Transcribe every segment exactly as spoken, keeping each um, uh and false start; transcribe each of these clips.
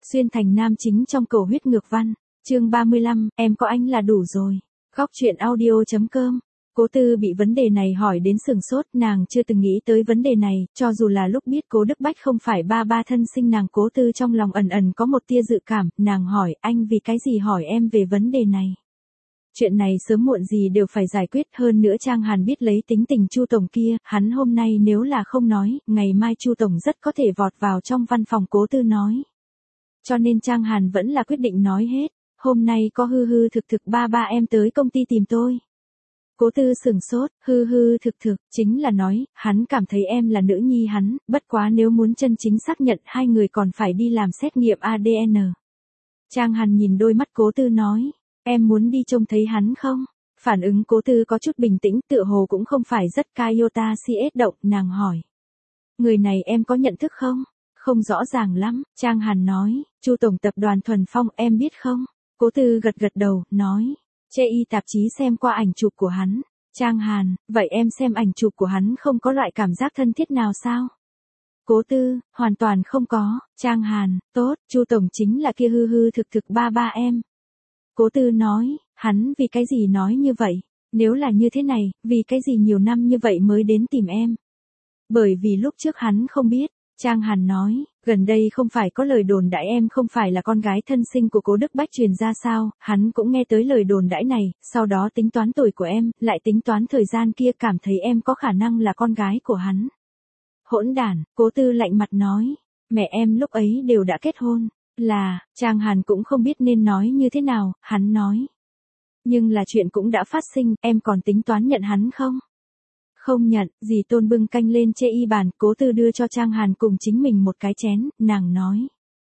Xuyên thành nam chính trong Cầu huyết ngược văn, chương ba mươi lăm, em có anh là đủ rồi. Góc truyện audio chấm com. Cố Tư bị vấn đề này hỏi đến sừng sốt, nàng chưa từng nghĩ tới vấn đề này, cho dù là lúc biết Cố Đức Bách không phải ba ba thân sinh nàng. Cố Tư trong lòng ẩn ẩn có một tia dự cảm, nàng hỏi anh vì cái gì hỏi em về vấn đề này. Chuyện này sớm muộn gì đều phải giải quyết, hơn nữa Trang Hàn biết lấy tính tình Chu tổng kia, hắn hôm nay nếu là không nói, ngày mai Chu tổng rất có thể vọt vào trong văn phòng. Cố Tư nói. Cho nên Trang Hàn vẫn là quyết định nói hết, hôm nay có hư hư thực thực ba ba em tới công ty tìm tôi. Cố Tư sừng sốt, hư hư thực thực, chính là nói, hắn cảm thấy em là nữ nhi hắn, bất quá nếu muốn chân chính xác nhận hai người còn phải đi làm xét nghiệm a đê en. Trang Hàn nhìn đôi mắt Cố Tư nói, em muốn đi trông thấy hắn không? Phản ứng Cố Tư có chút bình tĩnh, tựa hồ cũng không phải rất Toyota xê ét động, nàng hỏi. Người này em có nhận thức không? Không rõ ràng lắm, Trang Hàn nói, Chu tổng tập đoàn Thuần Phong em biết không? Cố Tư gật gật đầu, nói. Chê y tạp chí xem qua ảnh chụp của hắn. Trang Hàn, vậy em xem ảnh chụp của hắn không có loại cảm giác thân thiết nào sao? Cố Tư, hoàn toàn không có. Trang Hàn, tốt, Chu tổng chính là kia hư hư thực thực ba ba em. Cố Tư nói, hắn vì cái gì nói như vậy? Nếu là như thế này, vì cái gì nhiều năm như vậy mới đến tìm em? Bởi vì lúc trước hắn không biết. Trang Hàn nói, gần đây không phải có lời đồn đãi em không phải là con gái thân sinh của Cố Đức Bách truyền ra sao, hắn cũng nghe tới lời đồn đãi này, sau đó tính toán tuổi của em, lại tính toán thời gian kia, cảm thấy em có khả năng là con gái của hắn. Hỗn đản, Cố Tư lạnh mặt nói, mẹ em lúc ấy đều đã kết hôn, là, Trang Hàn cũng không biết nên nói như thế nào, hắn nói. Nhưng là chuyện cũng đã phát sinh, em còn tính toán nhận hắn không? Không nhận, dì Tôn bưng canh lên chê y bàn, Cố Tư đưa cho Trang Hàn cùng chính mình một cái chén, nàng nói.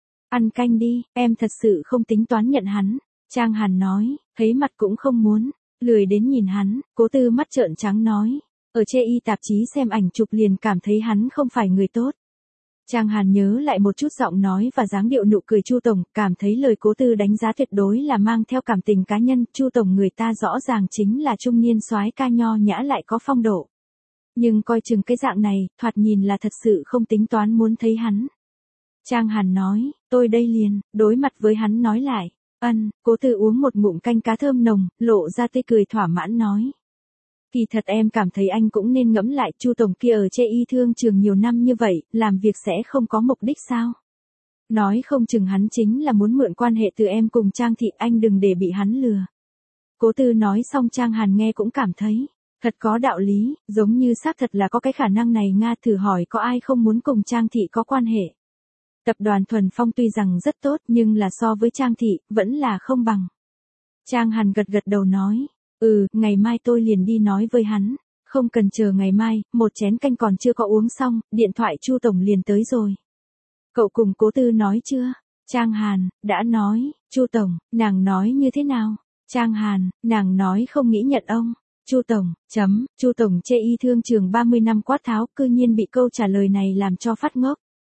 Ăn canh đi, em thật sự không tính toán nhận hắn. Trang Hàn nói, thấy mặt cũng không muốn, lười đến nhìn hắn. Cố Tư mắt trợn trắng nói, ở chê y tạp chí xem ảnh chụp liền cảm thấy hắn không phải người tốt. Trang Hàn nhớ lại một chút giọng nói và dáng điệu nụ cười Chu tổng, cảm thấy lời Cố Tư đánh giá tuyệt đối là mang theo cảm tình cá nhân. Chu tổng người ta rõ ràng chính là trung niên soái ca nho nhã lại có phong độ. Nhưng coi chừng cái dạng này, thoạt nhìn là thật sự không tính toán muốn thấy hắn. Trang Hàn nói, tôi đây liền, đối mặt với hắn nói lại, ân, Cố Tư uống một ngụm canh cá thơm nồng, lộ ra tươi cười thỏa mãn nói. Kỳ thật em cảm thấy anh cũng nên ngẫm lại, Chu tổng kia ở chê y thương trường nhiều năm như vậy, làm việc sẽ không có mục đích sao? Nói không chừng hắn chính là muốn mượn quan hệ từ em cùng Trang thị, anh đừng để bị hắn lừa. Cố Tư nói xong Trang Hàn nghe cũng cảm thấy. Thật có đạo lý, giống như xác thật là có cái khả năng này. Nga thử hỏi có ai không muốn cùng Trang thị có quan hệ. Tập đoàn Thuần Phong tuy rằng rất tốt nhưng là so với Trang thị, vẫn là không bằng. Trang Hàn gật gật đầu nói, ừ, ngày mai tôi liền đi nói với hắn. Không cần chờ ngày mai, một chén canh còn chưa có uống xong, điện thoại Chu tổng liền tới rồi. Cậu cùng Cố Tư nói chưa? Trang Hàn, đã nói, Chu tổng, nàng nói như thế nào? Trang Hàn, nàng nói không nghĩ nhận ông. Chu tổng, chấm, Chu tổng chê y thương trường ba mươi năm quát tháo, cư nhiên bị câu trả lời này làm cho phát ngốc.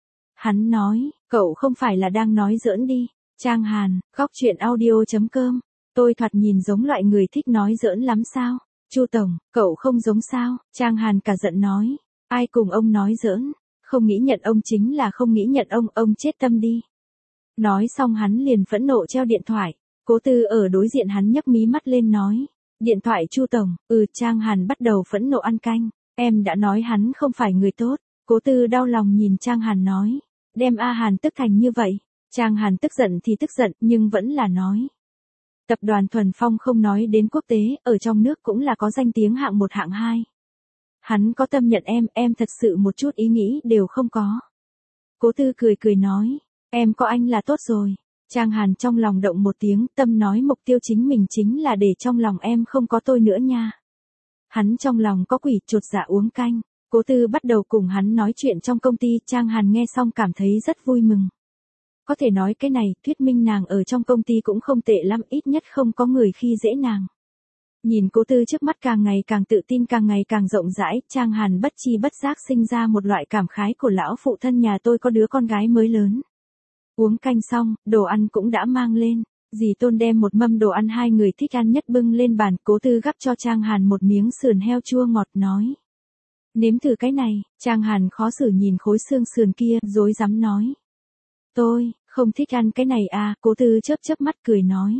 Hắn nói, cậu không phải là đang nói giỡn đi. Trang Hàn, góc truyện audio chấm com. Tôi thoạt nhìn giống loại người thích nói giỡn lắm sao? Chu tổng, cậu không giống sao? Trang Hàn cả giận nói, ai cùng ông nói giỡn? Không nghĩ nhận ông chính là không nghĩ nhận ông, ông chết tâm đi. Nói xong hắn liền phẫn nộ treo điện thoại. Cố Tư ở đối diện hắn nhấc mí mắt lên nói. Điện thoại Chu tổng, ừ. Trang Hàn bắt đầu phẫn nộ ăn canh, em đã nói hắn không phải người tốt. Cố Tư đau lòng nhìn Trang Hàn nói, đem A Hàn tức thành như vậy. Trang Hàn tức giận thì tức giận nhưng vẫn là nói. Tập đoàn Thuần Phong không nói đến quốc tế, ở trong nước cũng là có danh tiếng hạng một hạng hai. Hắn có tâm nhận em, em thật sự một chút ý nghĩ đều không có. Cố Tư cười cười nói, em có anh là tốt rồi. Trang Hàn trong lòng động một tiếng, tâm nói mục tiêu chính mình chính là để trong lòng em không có tôi nữa nha. Hắn trong lòng có quỷ, chột dạ uống canh. Cố Tư bắt đầu cùng hắn nói chuyện trong công ty, Trang Hàn nghe xong cảm thấy rất vui mừng. Có thể nói cái này, thuyết minh nàng ở trong công ty cũng không tệ lắm, ít nhất không có người khi dễ nàng. Nhìn Cố Tư trước mắt càng ngày càng tự tin, càng ngày càng rộng rãi, Trang Hàn bất chi bất giác sinh ra một loại cảm khái của lão phụ thân nhà tôi có đứa con gái mới lớn. Uống canh xong, đồ ăn cũng đã mang lên. Dì Tôn đem một mâm đồ ăn hai người thích ăn nhất bưng lên bàn. Cố Tư gắp cho Trang Hàn một miếng sườn heo chua ngọt nói. Nếm thử cái này. Trang Hàn khó xử nhìn khối xương sườn kia, rối rắm nói. Tôi, Không thích ăn cái này à, Cố Tư chớp chớp mắt cười nói.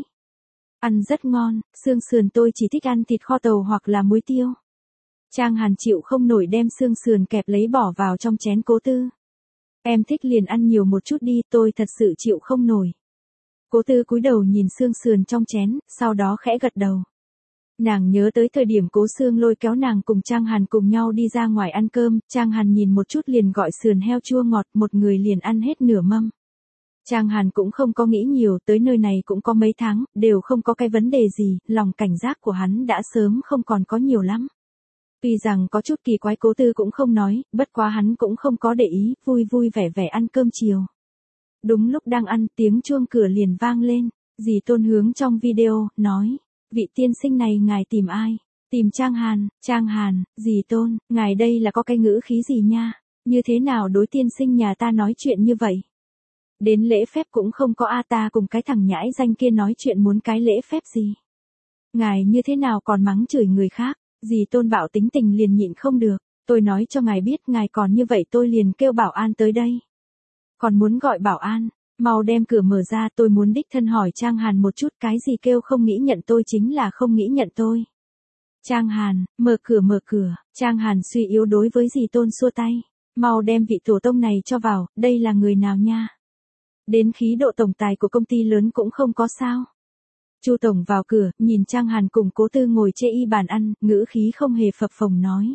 Ăn rất ngon, xương sườn tôi chỉ thích ăn thịt kho tàu hoặc là muối tiêu. Trang Hàn chịu không nổi đem xương sườn kẹp lấy bỏ vào trong chén Cố Tư. Em thích liền ăn nhiều một chút đi, tôi thật sự chịu không nổi. Cố Tư cúi đầu nhìn xương sườn trong chén, sau đó khẽ gật đầu. Nàng nhớ tới thời điểm Cố Sương lôi kéo nàng cùng Trang Hàn cùng nhau đi ra ngoài ăn cơm, Trang Hàn nhìn một chút liền gọi sườn heo chua ngọt, một người liền ăn hết nửa mâm. Trang Hàn cũng không có nghĩ nhiều, tới nơi này cũng có mấy tháng, đều không có cái vấn đề gì, lòng cảnh giác của hắn đã sớm không còn có nhiều lắm. Tuy rằng có chút kỳ quái Cố Tư cũng không nói, bất quá hắn cũng không có để ý, vui vui vẻ vẻ ăn cơm chiều. Đúng lúc đang ăn, tiếng chuông cửa liền vang lên, dì Tôn hướng trong video, nói, vị tiên sinh này ngài tìm ai? Tìm Trang Hàn. Trang Hàn, dì Tôn, ngài đây là có cái ngữ khí gì nha? Như thế nào đối tiên sinh nhà ta nói chuyện như vậy? Đến lễ phép cũng không có a, ta cùng cái thằng nhãi danh kia nói chuyện muốn cái lễ phép gì? Ngài như thế nào còn mắng chửi người khác? Dì Tôn bảo tính tình liền nhịn không được, tôi nói cho ngài biết ngài còn như vậy tôi liền kêu bảo an tới đây. Còn muốn gọi bảo an, mau đem cửa mở ra, tôi muốn đích thân hỏi Trang Hàn một chút, cái gì kêu không nghĩ nhận tôi chính là không nghĩ nhận tôi. Trang Hàn, mở cửa mở cửa, Trang Hàn suy yếu đối với dì Tôn xua tay, mau đem vị tổ tông này cho vào, đây là người nào nha? Đến khí độ tổng tài của công ty lớn cũng không có sao. Chu tổng vào cửa, nhìn Trang Hàn cùng Cố Tư ngồi chê y bàn ăn, ngữ khí không hề phập phồng nói.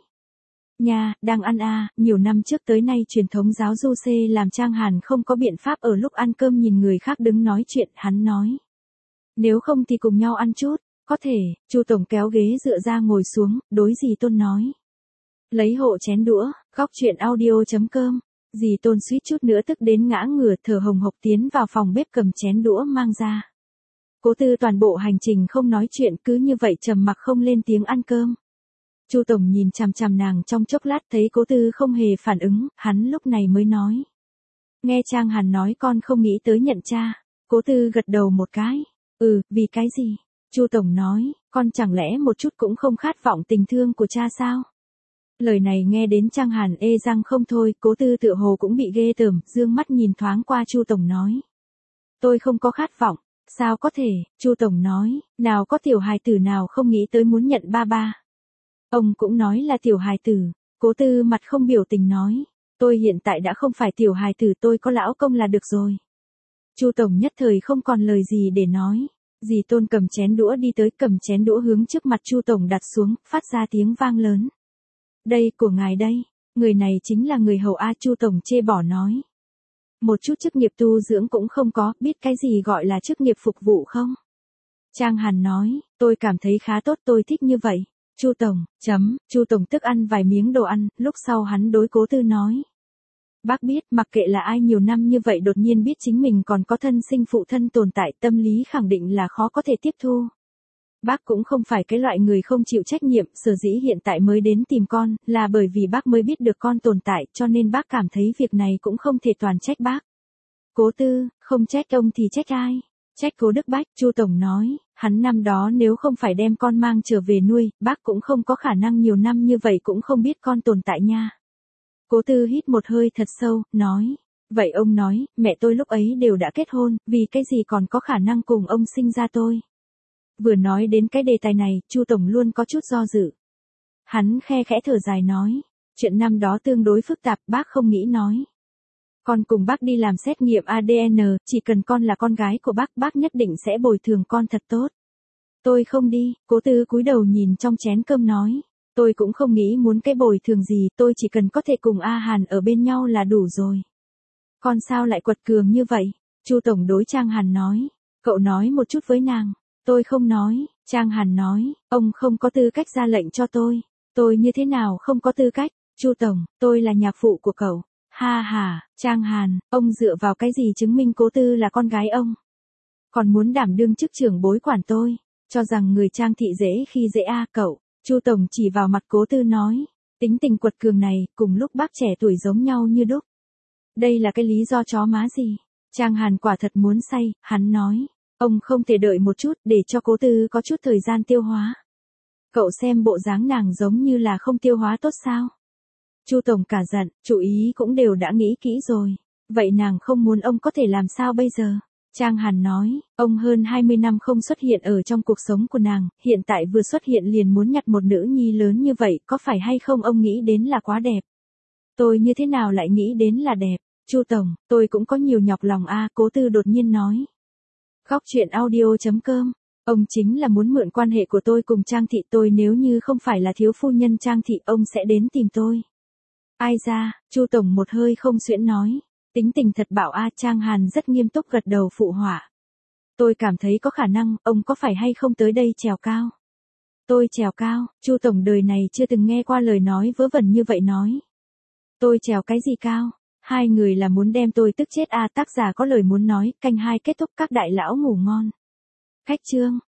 Nha, đang ăn à, nhiều năm trước tới nay truyền thống giáo du xê làm Trang Hàn không có biện pháp ở lúc ăn cơm nhìn người khác đứng nói chuyện, hắn nói. Nếu không thì cùng nhau ăn chút, có thể, Chu tổng kéo ghế dựa ra ngồi xuống, đối dì Tôn nói. Lấy hộ chén đũa, góc chuyện audio chấm com. Dì Tôn suýt chút nữa tức đến ngã ngửa, thở hồng hộc tiến vào phòng bếp cầm chén đũa mang ra. Cố Tư toàn bộ hành trình không nói chuyện, cứ như vậy trầm mặc không lên tiếng ăn cơm. Chu tổng nhìn chằm chằm nàng trong chốc lát, thấy Cố Tư không hề phản ứng, hắn lúc này mới nói. Nghe Trang Hàn nói con không nghĩ tới nhận cha. Cố Tư gật đầu một cái. Ừ, vì cái gì? Chu tổng nói, con chẳng lẽ một chút cũng không khát vọng tình thương của cha sao? Lời này nghe đến Trang Hàn ê răng không thôi, Cố Tư tựa hồ cũng bị ghê tởm, dương mắt nhìn thoáng qua Chu tổng nói. Tôi không có khát vọng. Sao có thể? Chu tổng nói, nào có tiểu hài tử nào không nghĩ tới muốn nhận ba ba. Ông cũng nói là tiểu hài tử. Cố Tư mặt không biểu tình nói, tôi hiện tại đã không phải tiểu hài tử, tôi có lão công là được rồi. Chu tổng nhất thời không còn lời gì để nói. Dì Tôn cầm chén đũa đi tới, cầm chén đũa hướng trước mặt Chu tổng đặt xuống, phát ra tiếng vang lớn. Đây của ngài đây, người này chính là người hầu a. Chu tổng chê bỏ nói. Một chút chức nghiệp tu dưỡng cũng không có, biết cái gì gọi là chức nghiệp phục vụ không? Trang Hàn nói, tôi cảm thấy khá tốt, tôi thích như vậy. Chu tổng, chấm, Chu tổng tức ăn vài miếng đồ ăn, lúc sau hắn đối Cố Tư nói. Bác biết, mặc kệ là ai nhiều năm như vậy đột nhiên biết chính mình còn có thân sinh phụ thân tồn tại, tâm lý khẳng định là khó có thể tiếp thu. Bác cũng không phải cái loại người không chịu trách nhiệm, sở dĩ hiện tại mới đến tìm con, là bởi vì bác mới biết được con tồn tại, cho nên bác cảm thấy việc này cũng không thể toàn trách bác. Cố Tư, không trách ông thì trách ai? Trách Cố Đức Bách. Chu tổng nói, hắn năm đó nếu không phải đem con mang trở về nuôi, bác cũng không có khả năng nhiều năm như vậy cũng không biết con tồn tại nha. Cố Tư hít một hơi thật sâu, nói, vậy ông nói, mẹ tôi lúc ấy đều đã kết hôn, vì cái gì còn có khả năng cùng ông sinh ra tôi? Vừa nói đến cái đề tài này, Chu tổng luôn có chút do dự. Hắn khe khẽ thở dài nói, chuyện năm đó tương đối phức tạp, bác không nghĩ nói. Con cùng bác đi làm xét nghiệm a đê en, chỉ cần con là con gái của bác, bác nhất định sẽ bồi thường con thật tốt. Tôi không đi. Cố Tư cúi đầu nhìn trong chén cơm nói, tôi cũng không nghĩ muốn cái bồi thường gì, tôi chỉ cần có thể cùng A Hàn ở bên nhau là đủ rồi. Con sao lại quật cường như vậy? Chu tổng đối Trang Hàn nói, cậu nói một chút với nàng. Tôi không nói. Trang Hàn nói, ông không có tư cách ra lệnh cho tôi. Tôi như thế nào không có tư cách? Chu tổng, tôi là nhạc phụ của cậu. Ha ha, Trang Hàn, ông dựa vào cái gì chứng minh Cố Tư là con gái ông? Còn muốn đảm đương chức trưởng bối quản tôi, cho rằng người Trang thị dễ khi dễ a cậu. Chu tổng chỉ vào mặt Cố Tư nói, tính tình quật cường này, cùng lúc bác trẻ tuổi giống nhau như đúc. Đây là cái lý do chó má gì? Trang Hàn quả thật muốn say, hắn nói, ông không thể đợi một chút để cho Cố Tư có chút thời gian tiêu hóa. Cậu xem bộ dáng nàng giống như là không tiêu hóa tốt sao? Chu tổng cả giận, chủ ý cũng đều đã nghĩ kỹ rồi. Vậy nàng không muốn ông có thể làm sao bây giờ? Trang Hàn nói, ông hơn hai mươi năm không xuất hiện ở trong cuộc sống của nàng, hiện tại vừa xuất hiện liền muốn nhặt một nữ nhi lớn như vậy, có phải hay không ông nghĩ đến là quá đẹp? Tôi như thế nào lại nghĩ đến là đẹp? Chu Tổng, tôi cũng có nhiều nhọc lòng a, Cố Tư đột nhiên nói. Khóc chuyện audio chấm com. Ông chính là muốn mượn quan hệ của tôi cùng Trang Thị, tôi nếu như không phải là thiếu phu nhân Trang Thị ông sẽ đến tìm tôi. Ai ra, Chu Tổng một hơi không xuyễn nói. Tính tình thật bạo a. Trang Hàn rất nghiêm túc gật đầu phụ họa. Tôi cảm thấy có khả năng, ông có phải hay không tới đây trèo cao? Tôi trèo cao, Chu Tổng đời này chưa từng nghe qua lời nói vớ vẩn như vậy nói. Tôi trèo cái gì cao? Hai người là muốn đem tôi tức chết a. Tác giả có lời muốn nói, canh hai kết thúc các đại lão ngủ ngon. Khách chương.